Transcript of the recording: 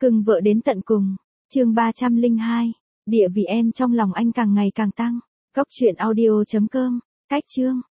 Cưng vợ đến tận cùng. Chương 302. Địa vị em trong lòng anh càng ngày càng tăng. Cóc truyện audio.com. Cách chương.